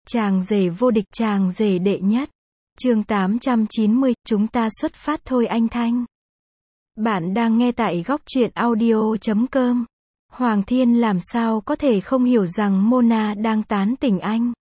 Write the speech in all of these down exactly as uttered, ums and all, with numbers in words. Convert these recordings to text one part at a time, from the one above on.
Chàng rể vô địch, chàng rể đệ nhất. Chương tám trăm chín mươi, chúng ta xuất phát thôi anh Thanh. Bạn đang nghe tại góc truyện audio chấm com. Hoàng Thiên làm sao có thể không hiểu rằng Mona đang tán tỉnh anh.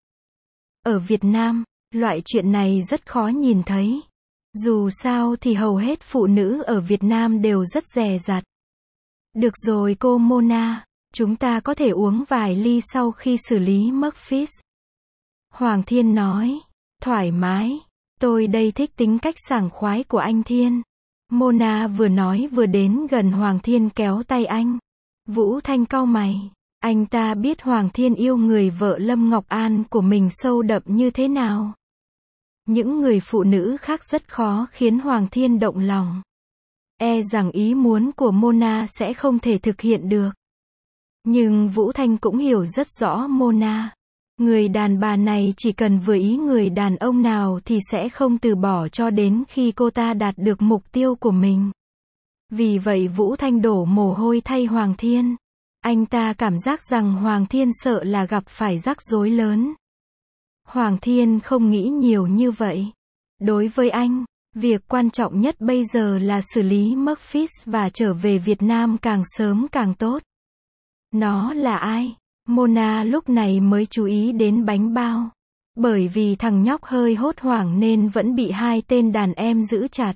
Ở Việt Nam, loại chuyện này rất khó nhìn thấy. Dù sao thì hầu hết phụ nữ ở Việt Nam đều rất dè dặt. Được rồi cô Mona, chúng ta có thể uống vài ly sau khi xử lý Murphy's. Hoàng Thiên nói, thoải mái, tôi đây thích tính cách sảng khoái của anh Thiên. Mona vừa nói vừa đến gần Hoàng Thiên kéo tay anh. Vũ Thanh cau mày, anh ta biết Hoàng Thiên yêu người vợ Lâm Ngọc An của mình sâu đậm như thế nào. Những người phụ nữ khác rất khó khiến Hoàng Thiên động lòng. E rằng ý muốn của Mona sẽ không thể thực hiện được. Nhưng Vũ Thanh cũng hiểu rất rõ Mona. Người đàn bà này chỉ cần vừa ý người đàn ông nào thì sẽ không từ bỏ cho đến khi cô ta đạt được mục tiêu của mình. Vì vậy Vũ Thanh đổ mồ hôi thay Hoàng Thiên. Anh ta cảm giác rằng Hoàng Thiên sợ là gặp phải rắc rối lớn. Hoàng Thiên không nghĩ nhiều như vậy. Đối với anh, việc quan trọng nhất bây giờ là xử lý Murphy's và trở về Việt Nam càng sớm càng tốt. Nó là ai? Mona lúc này mới chú ý đến bánh bao. Bởi vì thằng nhóc hơi hốt hoảng nên vẫn bị hai tên đàn em giữ chặt.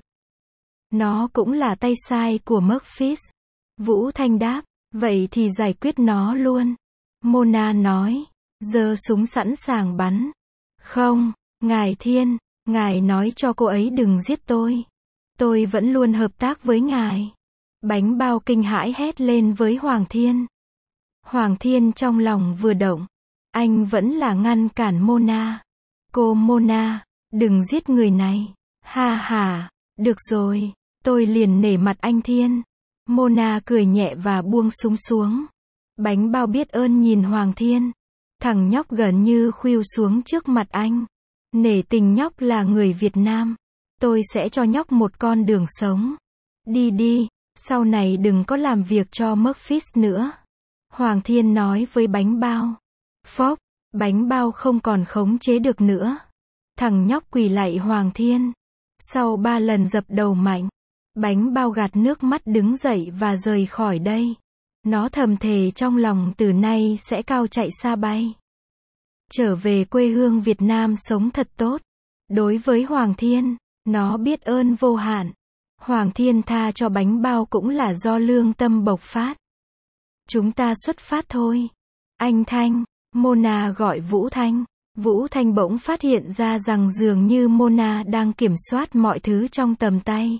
Nó cũng là tay sai của Murphy's. Vũ Thanh đáp, vậy thì giải quyết nó luôn. Mona nói, giơ súng sẵn sàng bắn. Không, ngài Thiên, ngài nói cho cô ấy đừng giết tôi. Tôi vẫn luôn hợp tác với ngài. Bánh bao kinh hãi hét lên với Hoàng Thiên. Hoàng Thiên trong lòng vừa động. Anh vẫn là ngăn cản Mona. Cô Mona, đừng giết người này. Ha ha, được rồi, tôi liền nể mặt anh Thiên. Mona cười nhẹ và buông súng xuống. Bánh bao biết ơn nhìn Hoàng Thiên. Thằng nhóc gần như khuỵu xuống trước mặt anh. Nể tình nhóc là người Việt Nam. Tôi sẽ cho nhóc một con đường sống. Đi đi, sau này đừng có làm việc cho Murphy's nữa. Hoàng Thiên nói với bánh bao. Phốc, bánh bao không còn khống chế được nữa. Thằng nhóc quỳ lạy Hoàng Thiên. Sau ba lần dập đầu mạnh, bánh bao gạt nước mắt đứng dậy và rời khỏi đây. Nó thầm thề trong lòng từ nay sẽ cao chạy xa bay. Trở về quê hương Việt Nam sống thật tốt. Đối với Hoàng Thiên, nó biết ơn vô hạn. Hoàng Thiên tha cho bánh bao cũng là do lương tâm bộc phát. Chúng ta xuất phát thôi. Anh Thanh, Mona gọi Vũ Thanh. Vũ Thanh bỗng phát hiện ra rằng dường như Mona đang kiểm soát mọi thứ trong tầm tay.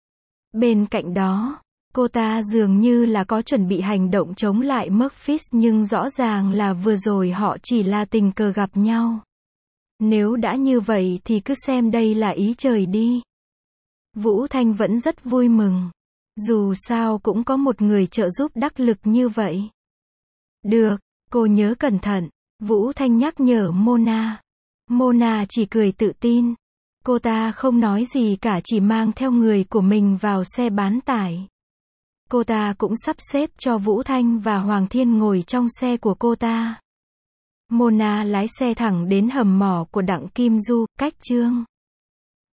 Bên cạnh đó, cô ta dường như là có chuẩn bị hành động chống lại Murphy's nhưng rõ ràng là vừa rồi họ chỉ là tình cờ gặp nhau. Nếu đã như vậy thì cứ xem đây là ý trời đi. Vũ Thanh vẫn rất vui mừng. Dù sao cũng có một người trợ giúp đắc lực như vậy. Được, cô nhớ cẩn thận, Vũ Thanh nhắc nhở Mona. Mona chỉ cười tự tin. Cô ta không nói gì cả, chỉ mang theo người của mình vào xe bán tải. Cô ta cũng sắp xếp cho Vũ Thanh và Hoàng Thiên ngồi trong xe của cô ta. Mona lái xe thẳng đến hầm mỏ của Đặng Kim Du, cách Chương.